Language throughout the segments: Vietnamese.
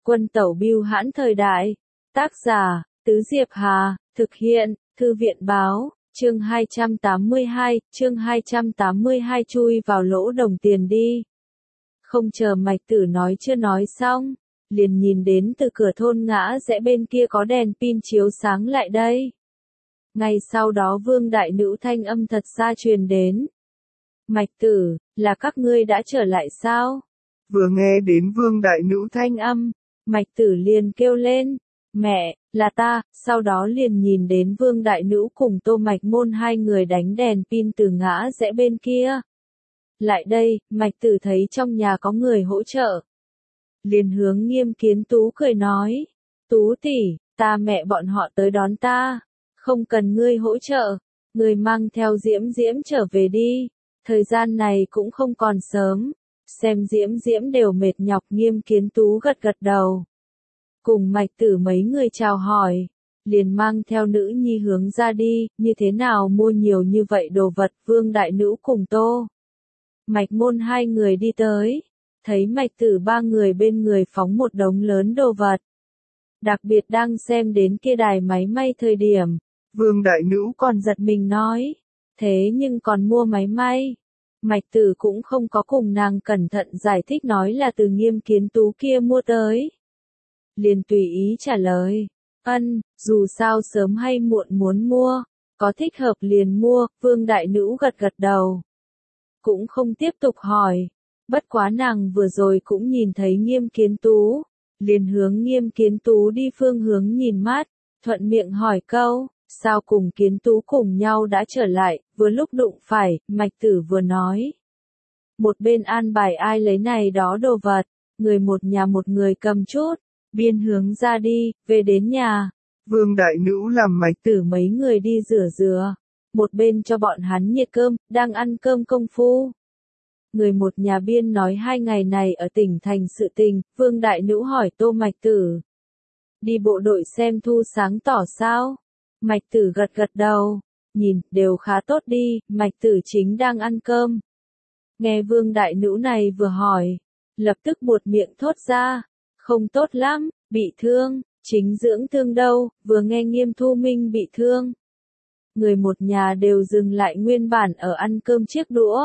Quân tẩu bưu hãn thời đại. Tác giả, Tứ Diệp Hà, thực hiện, Thư viện báo, chương 282 chui vào lỗ đồng tiền đi. Không chờ Mạch Tử nói chưa nói xong, liền nhìn đến từ cửa thôn ngã rẽ bên kia có đèn pin chiếu sáng lại đây. Ngay sau đó Vương Đại Nữ thanh âm thật xa truyền đến. Mạch Tử, là các ngươi đã trở lại sao? Vừa nghe đến Vương Đại Nữ thanh âm, Mạch Tử liền kêu lên, mẹ, là ta, sau đó liền nhìn đến Vương Đại Nữ cùng Tô Mạch Môn hai người đánh đèn pin từ ngã rẽ bên kia. Lại đây, Mạch Tử thấy trong nhà có người hỗ trợ. Liền hướng Nghiêm Kiến Tú cười nói, Tú tỷ, ta mẹ bọn họ tới đón ta, không cần ngươi hỗ trợ, ngươi mang theo Diễm Diễm trở về đi, thời gian này cũng không còn sớm, xem Diễm Diễm đều mệt nhọc. Nghiêm Kiến Tú gật gật đầu. Cùng Mạch Tử mấy người chào hỏi, liền mang theo nữ nhi hướng ra đi, như thế nào mua nhiều như vậy đồ vật. Vương Đại Nữ cùng Tô Mạch Môn hai người đi tới, thấy Mạch Tử ba người bên người phóng một đống lớn đồ vật. Đặc biệt đang xem đến kia đài máy may thời điểm, Vương Đại Nữ còn giật mình nói, thế nhưng còn mua máy may. Mạch Tử cũng không có cùng nàng cẩn thận giải thích nói là từ Nghiêm Kiến Tú kia mua tới. Liền tùy ý trả lời, dù sao sớm hay muộn muốn mua, có thích hợp liền mua. Vương Đại Nữ gật gật đầu, cũng không tiếp tục hỏi, bất quá nàng vừa rồi cũng nhìn thấy Nghiêm Kiến Tú, liền hướng Nghiêm Kiến Tú đi phương hướng nhìn mát, thuận miệng hỏi câu, sao cùng Kiến Tú cùng nhau đã trở lại. Vừa lúc đụng phải, Mạch Tử vừa nói, một bên an bài ai lấy này đó đồ vật, người một nhà một người cầm chút, biên hướng ra đi. Về đến nhà, Vương Đại Nữ làm Mạch Tử mấy người đi rửa, một bên cho bọn hắn nhiệt cơm. Đang ăn cơm công phu, người một nhà biên nói 2 ngày này ở tỉnh thành sự tình. Vương Đại Nữ hỏi Tô Mạch Tử, đi bộ đội xem thu sáng tỏ sao? Mạch Tử gật gật đầu, nhìn, đều khá tốt đi. Mạch Tử chính đang ăn cơm, nghe Vương Đại Nữ này vừa hỏi, lập tức buột miệng thốt ra, không tốt lắm, bị thương, chính dưỡng thương đâu. Vừa nghe Nghiêm Thu Minh bị thương, người một nhà đều dừng lại nguyên bản ở ăn cơm chiếc đũa.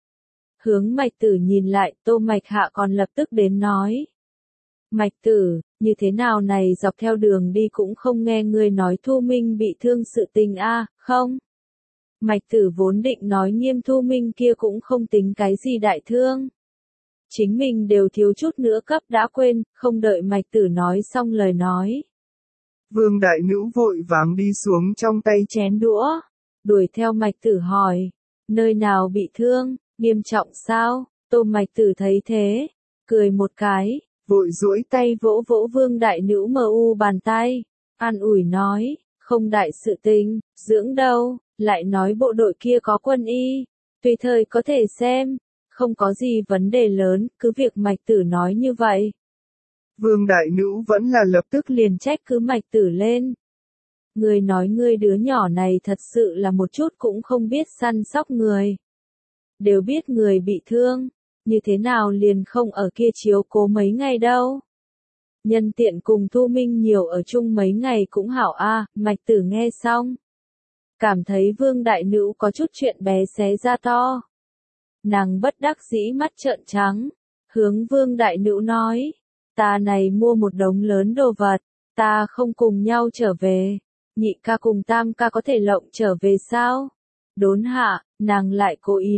Hướng Mạch Tử nhìn lại. Tô Mạch Hạ còn lập tức đến nói, Mạch Tử, như thế nào này dọc theo đường đi cũng không nghe ngươi nói Thu Minh bị thương sự tình a? Không. Mạch Tử vốn định nói Nghiêm Thu Minh kia cũng không tính cái gì đại thương, chính mình đều thiếu chút nữa cấp đã quên. Không đợi Mạch Tử nói xong lời nói, Vương Đại Nữ vội vàng đi xuống trong tay chén đũa, đuổi theo Mạch Tử hỏi, nơi nào bị thương, nghiêm trọng sao? Tô Mạch Tử thấy thế, cười một cái, vội duỗi tay vỗ vỗ Vương Đại Nữ mờ u bàn tay, an ủi nói, không đại sự tình, dưỡng đâu, lại nói bộ đội kia có quân y, tùy thời có thể xem, không có gì vấn đề lớn. Cứ việc Mạch Tử nói như vậy, Vương Đại Nữ vẫn là lập tức liền trách cứ Mạch Tử lên. Ngươi nói ngươi đứa nhỏ này thật sự là một chút cũng không biết săn sóc người. Đều biết người bị thương, như thế nào liền không ở kia chiếu cố mấy ngày đâu. Nhân tiện cùng Thu Minh nhiều ở chung mấy ngày cũng hảo a. Mạch Tử nghe xong, cảm thấy Vương Đại Nữ có chút chuyện bé xé ra to. Nàng bất đắc dĩ mắt trợn trắng, hướng Vương Đại Nữ nói, ta này mua một đống lớn đồ vật, ta không cùng nhau trở về, nhị ca cùng tam ca có thể lộng trở về sao? Đốn hạ, nàng lại cố ý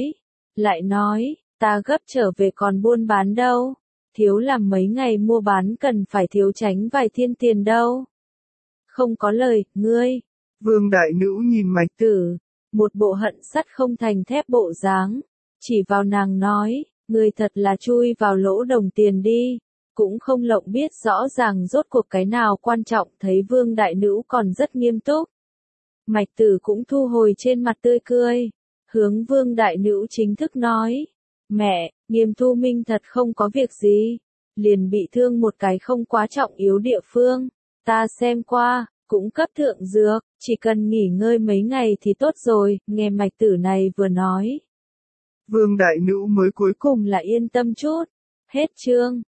nói, ta gấp trở về còn buôn bán đâu, thiếu làm mấy ngày mua bán cần phải thiếu tránh vài thiên tiền đâu. Không có lời, ngươi. Vương Đại Nữ nhìn Mạch Tử, một bộ hận sắt không thành thép bộ dáng, chỉ vào nàng nói, ngươi thật là chui vào lỗ đồng tiền đi, cũng không lộng biết rõ ràng rốt cuộc cái nào quan trọng. Thấy Vương Đại Nữ còn rất nghiêm túc, Mạch Tử cũng thu hồi trên mặt tươi cười, hướng Vương Đại Nữ chính thức nói, mẹ, Nghiêm Thu Minh thật không có việc gì, liền bị thương một cái không quá trọng yếu địa phương, ta xem qua, cũng cấp thượng dược, chỉ cần nghỉ ngơi mấy ngày thì tốt rồi. Nghe Mạch Tử này vừa nói, Vương Đại Nữ mới cuối cùng là yên tâm chút. Hết chương.